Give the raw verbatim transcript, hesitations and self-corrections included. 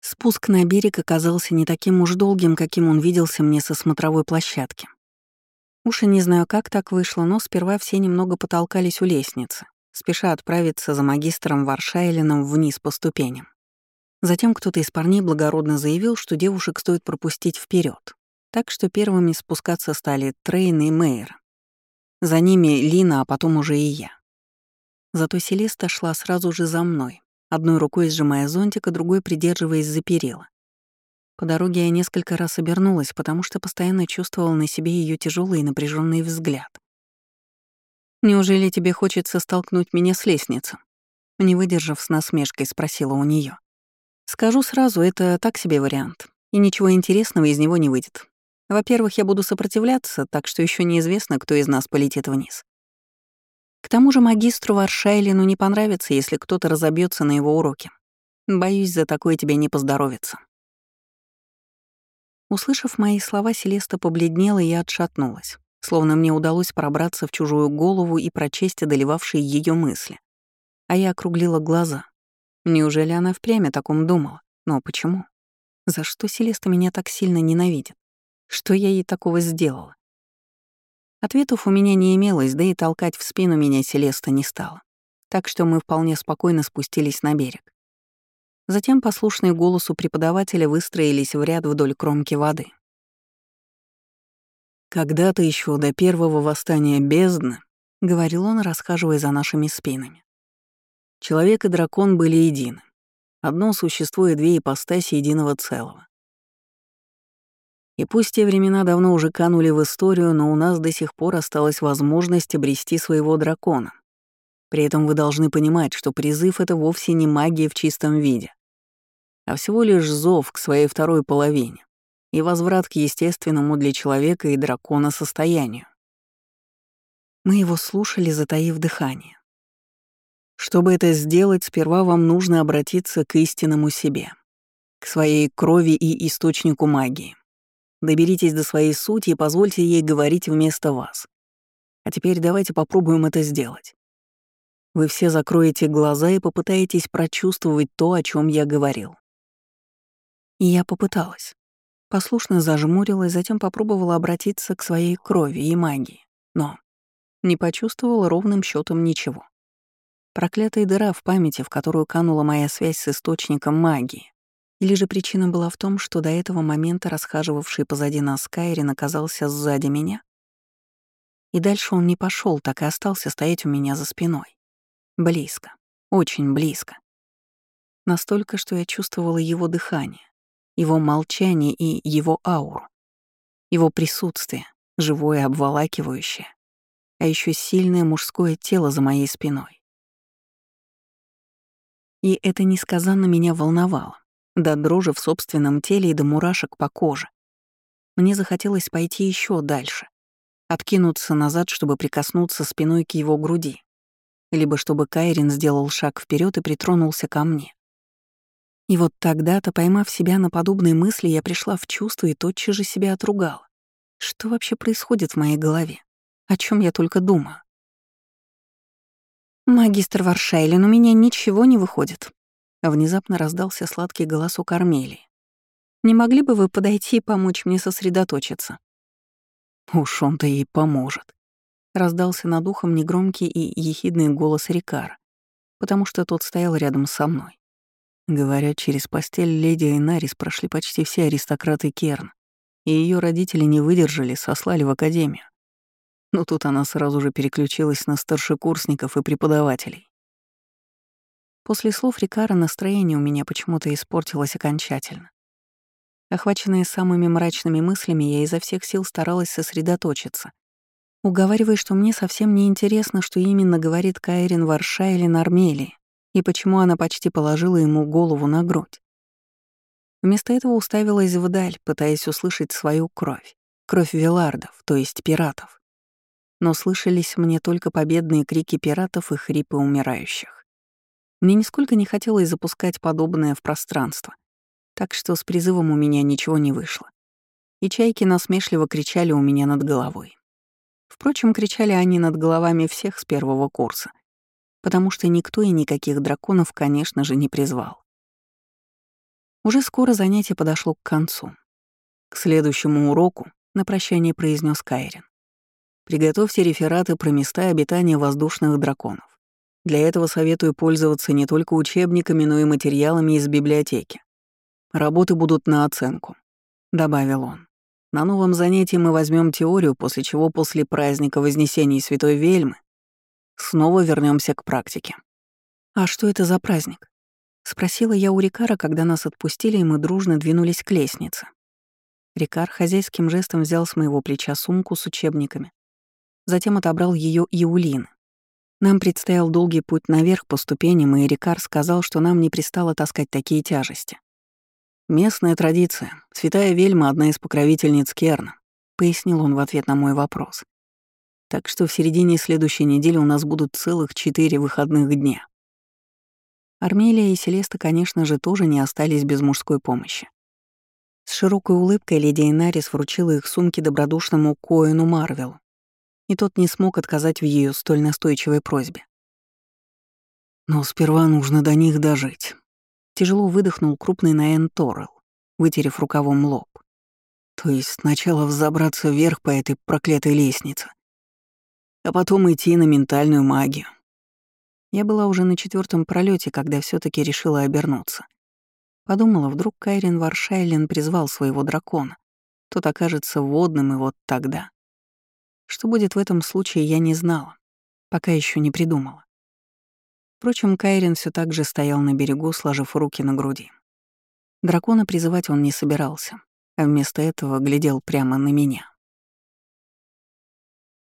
Спуск на берег оказался не таким уж долгим, каким он виделся мне со смотровой площадки. Уж и не знаю, как так вышло, но сперва все немного потолкались у лестницы, спеша отправиться за магистром Варшайлином вниз по ступеням. Затем кто-то из парней благородно заявил, что девушек стоит пропустить вперед, так что первыми спускаться стали Трейн и Мейер. За ними Лина, а потом уже и я. Зато Селеста шла сразу же за мной, одной рукой сжимая зонтик, а другой придерживаясь за перила. По дороге я несколько раз обернулась, потому что постоянно чувствовала на себе ее тяжелый и напряженный взгляд. «Неужели тебе хочется столкнуть меня с лестницы?» Не выдержав с насмешкой, спросила у нее. «Скажу сразу, это так себе вариант, и ничего интересного из него не выйдет. Во-первых, я буду сопротивляться, так что еще неизвестно, кто из нас полетит вниз. К тому же магистру Варшайлину не понравится, если кто-то разобьется на его уроке. Боюсь, за такое тебе не поздоровится». Услышав мои слова, Селеста побледнела и отшатнулась, словно мне удалось пробраться в чужую голову и прочесть одолевавшие ее мысли. А я округлила глаза. Неужели она впрямь о таком думала? Но почему? За что Селеста меня так сильно ненавидит? Что я ей такого сделала? Ответов у меня не имелось, да и толкать в спину меня Селеста не стала. Так что мы вполне спокойно спустились на берег. Затем, послушные голосу преподавателя, выстроились в ряд вдоль кромки воды. «Когда-то еще до первого восстания бездны», — говорил он, расхаживая за нашими спинами, «человек и дракон были едины. Одно существо и две ипостаси единого целого. И пусть те времена давно уже канули в историю, но у нас до сих пор осталась возможность обрести своего дракона. При этом вы должны понимать, что призыв — это вовсе не магия в чистом виде, а всего лишь зов к своей второй половине и возврат к естественному для человека и дракона состоянию». Мы его слушали, затаив дыхание. «Чтобы это сделать, сперва вам нужно обратиться к истинному себе, к своей крови и источнику магии. Доберитесь до своей сути и позвольте ей говорить вместо вас. А теперь давайте попробуем это сделать. Вы все закроете глаза и попытаетесь прочувствовать то, о чем я говорил». И я попыталась. Послушно зажмурилась, затем попробовала обратиться к своей крови и магии, но не почувствовала ровным счетом ничего. Проклятая дыра в памяти, в которую канула моя связь с источником магии. Или же причина была в том, что до этого момента расхаживавший позади нас Кайрин оказался сзади меня? И дальше он не пошел, так и остался стоять у меня за спиной. Близко, очень близко. Настолько, что я чувствовала его дыхание, его молчание и его ауру, его присутствие, живое, обволакивающее, а еще сильное мужское тело за моей спиной. И это несказанно меня волновало, до дрожи в собственном теле и до мурашек по коже. Мне захотелось пойти еще дальше, откинуться назад, чтобы прикоснуться спиной к его груди, либо чтобы Кайрин сделал шаг вперед и притронулся ко мне. И вот тогда-то, поймав себя на подобные мысли, я пришла в чувство и тотчас же себя отругала. Что вообще происходит в моей голове? О чем я только думаю? «Магистр Варшайлин, у меня ничего не выходит». Внезапно раздался сладкий голосок Армелии. «Не могли бы вы подойти и помочь мне сосредоточиться?» «Уж он-то ей поможет», — раздался над ухом негромкий и ехидный голос Рикара, потому что тот стоял рядом со мной. Говорят, через постель леди Эйнарис прошли почти все аристократы Керн, и ее родители не выдержали, сослали в академию. Но тут она сразу же переключилась на старшекурсников и преподавателей. После слов Рикара настроение у меня почему-то испортилось окончательно. Охваченная самыми мрачными мыслями, я изо всех сил старалась сосредоточиться, уговаривая, что мне совсем не интересно, что именно говорит Кайрин Варшайлин Армелии и почему она почти положила ему голову на грудь. Вместо этого уставилась вдаль, пытаясь услышать свою кровь, кровь Велардов, то есть пиратов. Но слышались мне только победные крики пиратов и хрипы умирающих. Мне нисколько не хотелось запускать подобное в пространство, так что с призывом у меня ничего не вышло. И чайки насмешливо кричали у меня над головой. Впрочем, кричали они над головами всех с первого курса, потому что никто и никаких драконов, конечно же, не призвал. Уже скоро занятие подошло к концу. К следующему уроку на прощание произнес Кайрин. Приготовьте рефераты про места обитания воздушных драконов. Для этого советую пользоваться не только учебниками, но и материалами из библиотеки. Работы будут на оценку, добавил он. На новом занятии мы возьмем теорию, после чего после праздника Вознесения Святой Вельмы снова вернемся к практике. «А что это за праздник?» — спросила я у Рикара, когда нас отпустили, и мы дружно двинулись к лестнице. Рикар хозяйским жестом взял с моего плеча сумку с учебниками, затем отобрал ее и у Лины. Нам предстоял долгий путь наверх по ступеням, и Рикар сказал, что нам не пристало таскать такие тяжести. «Местная традиция. Святая Вельма — одна из покровительниц Керна», — пояснил он в ответ на мой вопрос. «Так что в середине следующей недели у нас будут целых четыре выходных дня». Армелия и Селеста, конечно же, тоже не остались без мужской помощи. С широкой улыбкой леди Инарис вручила их сумки добродушному Коэну Марвелу, и тот не смог отказать в ее столь настойчивой просьбе. «Но сперва нужно до них дожить», — тяжело выдохнул крупный Наэн Торрелл, вытерев рукавом лоб. «То есть сначала взобраться вверх по этой проклятой лестнице, а потом идти на ментальную магию». Я была уже на четвертом пролете, когда все таки решила обернуться. Подумала, вдруг Кайрин Варшайлен призвал своего дракона. Тот окажется водным, и вот тогда. Что будет в этом случае, я не знала. Пока еще не придумала. Впрочем, Кайрин все так же стоял на берегу, сложив руки на груди. Дракона призывать он не собирался, а вместо этого глядел прямо на меня.